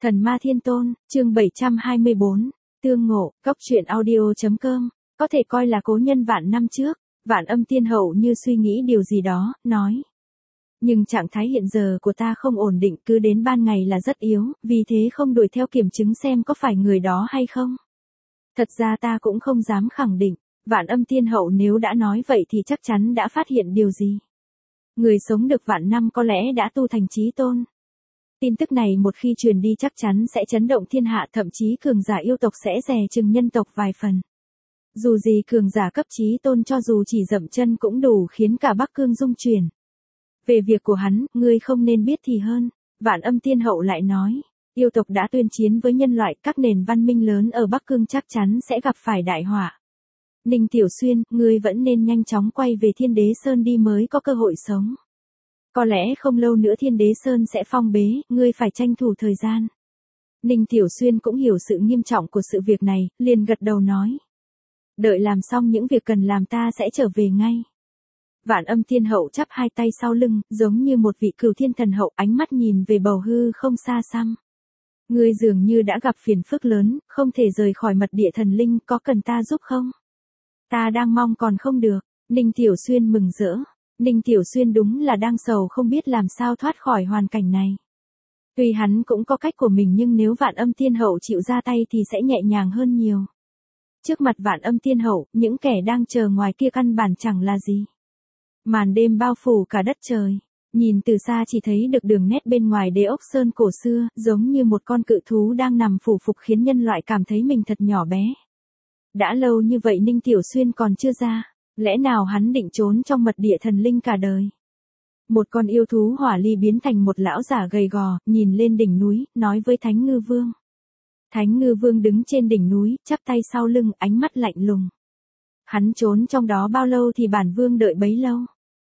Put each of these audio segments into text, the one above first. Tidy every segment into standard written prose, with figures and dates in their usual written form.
Thần Ma Thiên Tôn, chương 724, tương ngộ, góc truyện audio.com, có thể coi là cố nhân vạn năm trước, Vạn Âm Tiên Hậu như suy nghĩ điều gì đó, nói. Nhưng trạng thái hiện giờ của ta không ổn định, cứ đến ban ngày là rất yếu, vì thế không đuổi theo kiểm chứng xem có phải người đó hay không. Thật ra ta cũng không dám khẳng định, Vạn Âm Tiên Hậu nếu đã nói vậy thì chắc chắn đã phát hiện điều gì. Người sống được vạn năm có lẽ đã tu thành chí tôn. Tin tức này một khi truyền đi chắc chắn sẽ chấn động thiên hạ, thậm chí cường giả yêu tộc sẽ dè chừng nhân tộc vài phần. Dù gì cường giả cấp chí tôn cho dù chỉ dậm chân cũng đủ khiến cả Bắc Cương rung chuyển. Về việc của hắn, ngươi không nên biết thì hơn. Vạn Âm Tiên Hậu lại nói, yêu tộc đã tuyên chiến với nhân loại, các nền văn minh lớn ở Bắc Cương chắc chắn sẽ gặp phải đại họa. Ninh Tiểu Xuyên, ngươi vẫn nên nhanh chóng quay về Thiên Đế Sơn đi mới có cơ hội sống. Có lẽ không lâu nữa Thiên Đế Sơn sẽ phong bế, ngươi phải tranh thủ thời gian. Ninh Tiểu Xuyên cũng hiểu sự nghiêm trọng của sự việc này, liền gật đầu nói. Đợi làm xong những việc cần làm ta sẽ trở về ngay. Vạn Âm Tiên Hậu chắp hai tay sau lưng, giống như một vị cửu thiên thần hậu, ánh mắt nhìn về bầu hư không xa xăm. Ngươi dường như đã gặp phiền phức lớn, không thể rời khỏi mật địa thần linh, có cần ta giúp không? Ta đang mong còn không được. Ninh Tiểu Xuyên mừng rỡ. Ninh Tiểu Xuyên đúng là đang sầu không biết làm sao thoát khỏi hoàn cảnh này. Tuy hắn cũng có cách của mình nhưng nếu Vạn Âm Tiên Hậu chịu ra tay thì sẽ nhẹ nhàng hơn nhiều. Trước mặt Vạn Âm Tiên Hậu, những kẻ đang chờ ngoài kia căn bản chẳng là gì. Màn đêm bao phủ cả đất trời. Nhìn từ xa chỉ thấy được đường nét bên ngoài đế ốc sơn cổ xưa, giống như một con cự thú đang nằm phủ phục khiến nhân loại cảm thấy mình thật nhỏ bé. Đã lâu như vậy Ninh Tiểu Xuyên còn chưa ra. Lẽ nào hắn định trốn trong mật địa thần linh cả đời? Một con yêu thú hỏa ly biến thành một lão giả gầy gò, nhìn lên đỉnh núi, nói với Thánh Ngư Vương. Thánh Ngư Vương đứng trên đỉnh núi, chắp tay sau lưng, ánh mắt lạnh lùng. Hắn trốn trong đó bao lâu thì bản vương đợi bấy lâu.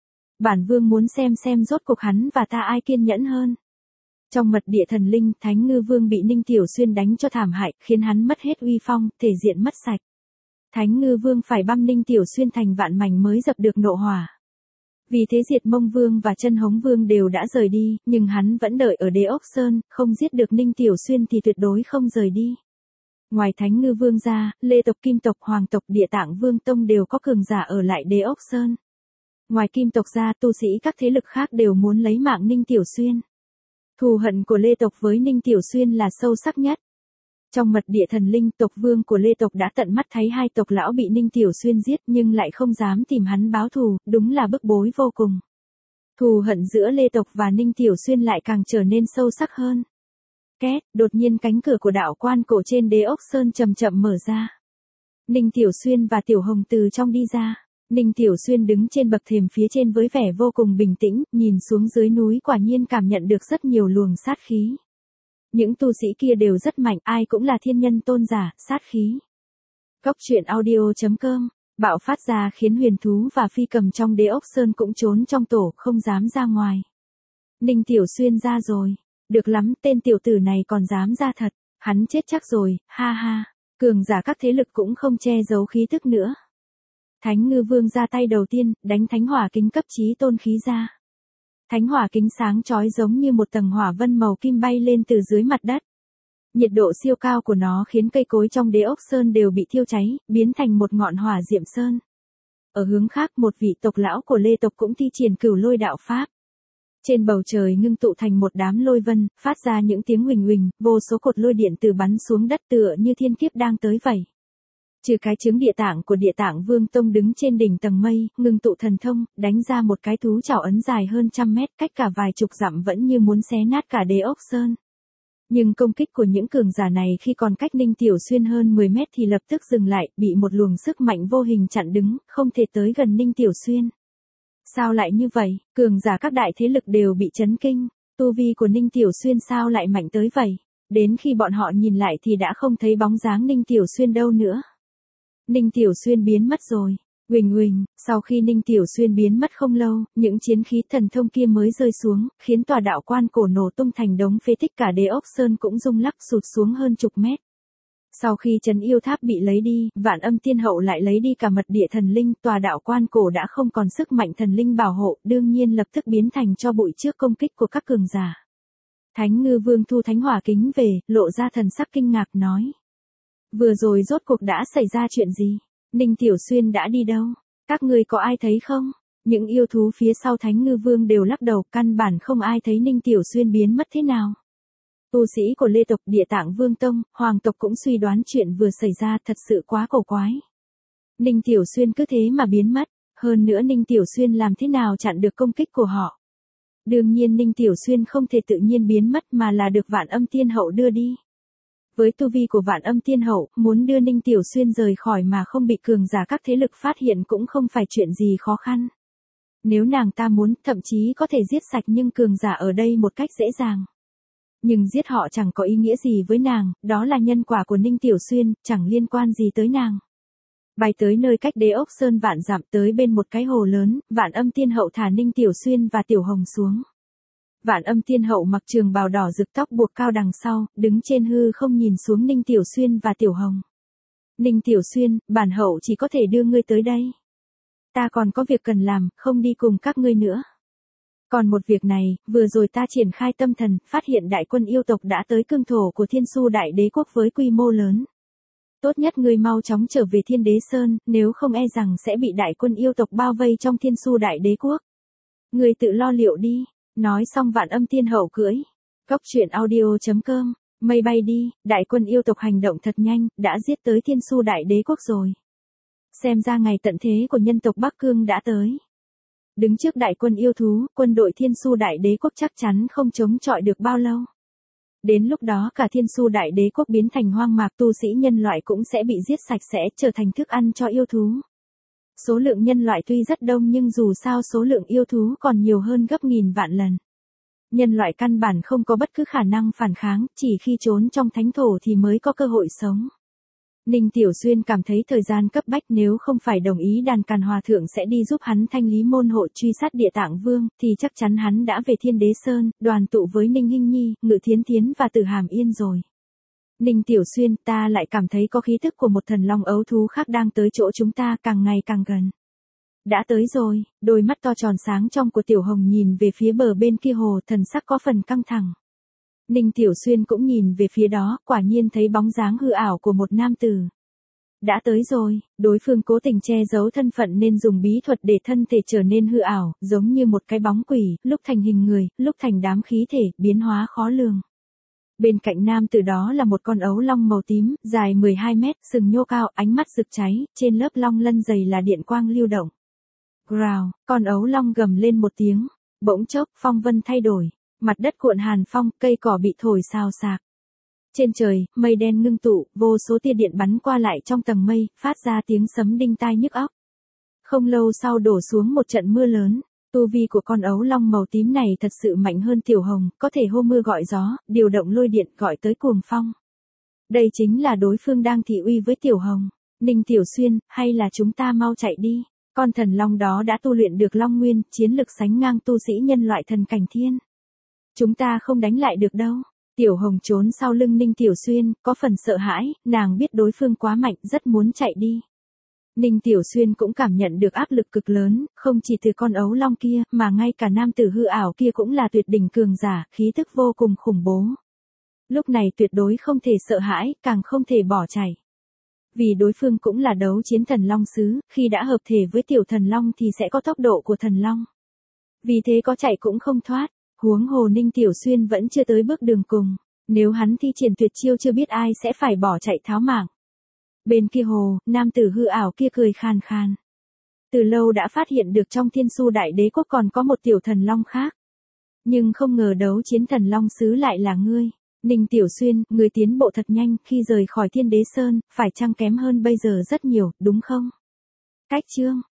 Bản vương muốn xem rốt cuộc hắn và ta ai kiên nhẫn hơn. Trong mật địa thần linh, Thánh Ngư Vương bị Ninh Tiểu Xuyên đánh cho thảm hại, khiến hắn mất hết uy phong, thể diện mất sạch. Thánh Ngư Vương phải băm Ninh Tiểu Xuyên thành vạn mảnh mới dập được nộ hỏa. Vì thế Diệt Mông Vương và Chân Hống Vương đều đã rời đi, nhưng hắn vẫn đợi ở Đế Ốc Sơn, không giết được Ninh Tiểu Xuyên thì tuyệt đối không rời đi. Ngoài Thánh Ngư Vương ra, Lê tộc, Kim tộc, Hoàng tộc, Địa Tạng Vương Tông đều có cường giả ở lại Đế Ốc Sơn. Ngoài Kim tộc ra, tu sĩ các thế lực khác đều muốn lấy mạng Ninh Tiểu Xuyên. Thù hận của Lê tộc với Ninh Tiểu Xuyên là sâu sắc nhất. Trong mật địa thần linh, tộc vương của Lê tộc đã tận mắt thấy hai tộc lão bị Ninh Tiểu Xuyên giết nhưng lại không dám tìm hắn báo thù, đúng là bức bối vô cùng. Thù hận giữa Lê tộc và Ninh Tiểu Xuyên lại càng trở nên sâu sắc hơn. Két, đột nhiên cánh cửa của đạo quan cổ trên Đế Ốc Sơn chậm chậm mở ra. Ninh Tiểu Xuyên và Tiểu Hồng từ trong đi ra. Ninh Tiểu Xuyên đứng trên bậc thềm phía trên với vẻ vô cùng bình tĩnh, nhìn xuống dưới núi quả nhiên cảm nhận được rất nhiều luồng sát khí. Những tu sĩ kia đều rất mạnh, ai cũng là thiên nhân tôn giả, sát khí. Góc truyện audio.com, bạo phát ra khiến huyền thú và phi cầm trong Đế Ốc Sơn cũng trốn trong tổ, không dám ra ngoài. Ninh Tiểu Xuyên ra rồi. Được lắm, tên tiểu tử này còn dám ra thật. Hắn chết chắc rồi, ha ha. Cường giả các thế lực cũng không che giấu khí tức nữa. Thánh Ngư Vương ra tay đầu tiên, đánh Thánh Hỏa Kính cấp chí tôn khí ra. Thánh Hỏa Kính sáng chói giống như một tầng hỏa vân màu kim bay lên từ dưới mặt đất. Nhiệt độ siêu cao của nó khiến cây cối trong Đế Ốc Sơn đều bị thiêu cháy, biến thành một ngọn hỏa diệm sơn. Ở hướng khác, một vị tộc lão của Lê tộc cũng thi triển Cửu Lôi đạo pháp. Trên bầu trời ngưng tụ thành một đám lôi vân, phát ra những tiếng huỳnh huỳnh, vô số cột lôi điện từ bắn xuống đất tựa như thiên kiếp đang tới vậy. Trừ cái trứng địa tạng của Địa Tạng Vương Tông đứng trên đỉnh tầng mây, ngưng tụ thần thông, đánh ra một cái thú chảo ấn dài hơn 100 mét, cách cả vài chục dặm vẫn như muốn xé nát cả Đế Ốc Sơn. Nhưng công kích của những cường giả này khi còn cách Ninh Tiểu Xuyên hơn 10 mét thì lập tức dừng lại, bị một luồng sức mạnh vô hình chặn đứng, không thể tới gần Ninh Tiểu Xuyên. Sao lại như vậy? Cường giả các đại thế lực đều bị chấn kinh. Tu vi của Ninh Tiểu Xuyên sao lại mạnh tới vậy? Đến khi bọn họ nhìn lại thì đã không thấy bóng dáng Ninh Tiểu Xuyên đâu nữa. Ninh Tiểu Xuyên biến mất rồi. Huỳnh huỳnh, sau khi Ninh Tiểu Xuyên biến mất không lâu, những chiến khí thần thông kia mới rơi xuống, khiến tòa đạo quan cổ nổ tung thành đống phế tích, cả Đế Ốc Sơn cũng rung lắc sụt xuống hơn chục mét. Sau khi trấn yêu tháp bị lấy đi, Vạn Âm Tiên Hậu lại lấy đi cả mật địa thần linh, tòa đạo quan cổ đã không còn sức mạnh thần linh bảo hộ, đương nhiên lập tức biến thành tro bụi trước công kích của các cường giả. Thánh Ngư Vương thu thánh hỏa kính về, lộ ra thần sắc kinh ngạc nói. Vừa rồi rốt cuộc đã xảy ra chuyện gì? Ninh Tiểu Xuyên đã đi đâu? Các ngươi có ai thấy không? Những yêu thú phía sau Thánh Ngư Vương đều lắc đầu, căn bản không ai thấy Ninh Tiểu Xuyên biến mất thế nào. Tu sĩ của Lê tộc, Địa Tạng Vương tông, Hoàng tộc cũng suy đoán chuyện vừa xảy ra thật sự quá cổ quái. Ninh Tiểu Xuyên cứ thế mà biến mất, hơn nữa Ninh Tiểu Xuyên làm thế nào chặn được công kích của họ? Đương nhiên Ninh Tiểu Xuyên không thể tự nhiên biến mất mà là được Vạn Âm Tiên Hậu đưa đi. Với tu vi của Vạn Âm Tiên Hậu, muốn đưa Ninh Tiểu Xuyên rời khỏi mà không bị cường giả các thế lực phát hiện cũng không phải chuyện gì khó khăn. Nếu nàng ta muốn, thậm chí có thể giết sạch nhưng cường giả ở đây một cách dễ dàng. Nhưng giết họ chẳng có ý nghĩa gì với nàng, đó là nhân quả của Ninh Tiểu Xuyên, chẳng liên quan gì tới nàng. Bay tới nơi cách Đế Ốc Sơn vạn dặm, tới bên một cái hồ lớn, Vạn Âm Tiên Hậu thả Ninh Tiểu Xuyên và Tiểu Hồng xuống. Vạn Âm Tiên Hậu mặc trường bào đỏ rực, tóc buộc cao đằng sau, đứng trên hư không nhìn xuống Ninh Tiểu Xuyên và Tiểu Hồng. Ninh Tiểu Xuyên, bản hậu chỉ có thể đưa ngươi tới đây. Ta còn có việc cần làm, không đi cùng các ngươi nữa. Còn một việc này, vừa rồi ta triển khai tâm thần, phát hiện đại quân yêu tộc đã tới cương thổ của Thiên Su Đại Đế Quốc với quy mô lớn. Tốt nhất ngươi mau chóng trở về Thiên Đế Sơn, nếu không e rằng sẽ bị đại quân yêu tộc bao vây trong Thiên Su Đại Đế Quốc. Ngươi tự lo liệu đi. Nói xong Vạn Âm Tiên Hậu cưỡi. Cốc truyện audio.com, mây bay đi, đại quân yêu tộc hành động thật nhanh, đã giết tới Thiên Su Đại Đế Quốc rồi. Xem ra ngày tận thế của nhân tộc Bắc Cương đã tới. Đứng trước đại quân yêu thú, quân đội Thiên Su Đại Đế Quốc chắc chắn không chống chọi được bao lâu. Đến lúc đó cả Thiên Su Đại Đế Quốc biến thành hoang mạc, tu sĩ nhân loại cũng sẽ bị giết sạch sẽ, trở thành thức ăn cho yêu thú. Số lượng nhân loại tuy rất đông nhưng dù sao số lượng yêu thú còn nhiều hơn gấp nghìn vạn lần. Nhân loại căn bản không có bất cứ khả năng phản kháng, chỉ khi trốn trong thánh thổ thì mới có cơ hội sống. Ninh Tiểu Xuyên cảm thấy thời gian cấp bách, nếu không phải đồng ý Đàn Càn Hòa Thượng sẽ đi giúp hắn thanh lý môn hộ truy sát Địa Tạng Vương, thì chắc chắn hắn đã về Thiên Đế Sơn, đoàn tụ với Ninh Hinh Nhi, Ngự Thiến Thiến và Tử Hàm Yên rồi. Ninh Tiểu Xuyên, ta lại cảm thấy có khí tức của một thần long ấu thú khác đang tới chỗ chúng ta, càng ngày càng gần. Đã tới rồi, đôi mắt to tròn sáng trong của Tiểu Hồng nhìn về phía bờ bên kia hồ, thần sắc có phần căng thẳng. Ninh Tiểu Xuyên cũng nhìn về phía đó, quả nhiên thấy bóng dáng hư ảo của một nam tử. Đã tới rồi, đối phương cố tình che giấu thân phận nên dùng bí thuật để thân thể trở nên hư ảo, giống như một cái bóng quỷ, lúc thành hình người, lúc thành đám khí thể, biến hóa khó lường. Bên cạnh nam tử đó là một con ấu long màu tím, dài 12 mét, sừng nhô cao, ánh mắt rực cháy, trên lớp long lân dày là điện quang lưu động. Growl, con ấu long gầm lên một tiếng, bỗng chốc, phong vân thay đổi, mặt đất cuộn hàn phong, cây cỏ bị thổi xào xạc. Trên trời, mây đen ngưng tụ, vô số tia điện bắn qua lại trong tầng mây, phát ra tiếng sấm đinh tai nhức óc. Không lâu sau đổ xuống một trận mưa lớn. Tu vi của con ấu long màu tím này thật sự mạnh hơn Tiểu Hồng, có thể hô mưa gọi gió, điều động lôi điện gọi tới cuồng phong. Đây chính là đối phương đang thị uy với Tiểu Hồng. Ninh Tiểu Xuyên, hay là chúng ta mau chạy đi. Con thần long đó đã tu luyện được long nguyên, chiến lực sánh ngang tu sĩ nhân loại thần cảnh thiên. Chúng ta không đánh lại được đâu. Tiểu Hồng trốn sau lưng Ninh Tiểu Xuyên, có phần sợ hãi, nàng biết đối phương quá mạnh, rất muốn chạy đi. Ninh Tiểu Xuyên cũng cảm nhận được áp lực cực lớn, không chỉ từ con ấu long kia, mà ngay cả nam tử hư ảo kia cũng là tuyệt đỉnh cường giả, khí tức vô cùng khủng bố. Lúc này tuyệt đối không thể sợ hãi, càng không thể bỏ chạy. Vì đối phương cũng là đấu chiến thần long sứ, khi đã hợp thể với tiểu thần long thì sẽ có tốc độ của thần long. Vì thế có chạy cũng không thoát, huống hồ Ninh Tiểu Xuyên vẫn chưa tới bước đường cùng, nếu hắn thi triển tuyệt chiêu chưa biết ai sẽ phải bỏ chạy tháo mạng. Bên kia hồ, nam tử hư ảo kia cười khan khan. Từ lâu đã phát hiện được trong Thiên Su Đại Đế Quốc còn có một tiểu thần long khác. Nhưng không ngờ đấu chiến thần long sứ lại là ngươi. Ninh Tiểu Xuyên, ngươi tiến bộ thật nhanh, khi rời khỏi Thiên Đế Sơn, phải chăng kém hơn bây giờ rất nhiều, đúng không? Cách chương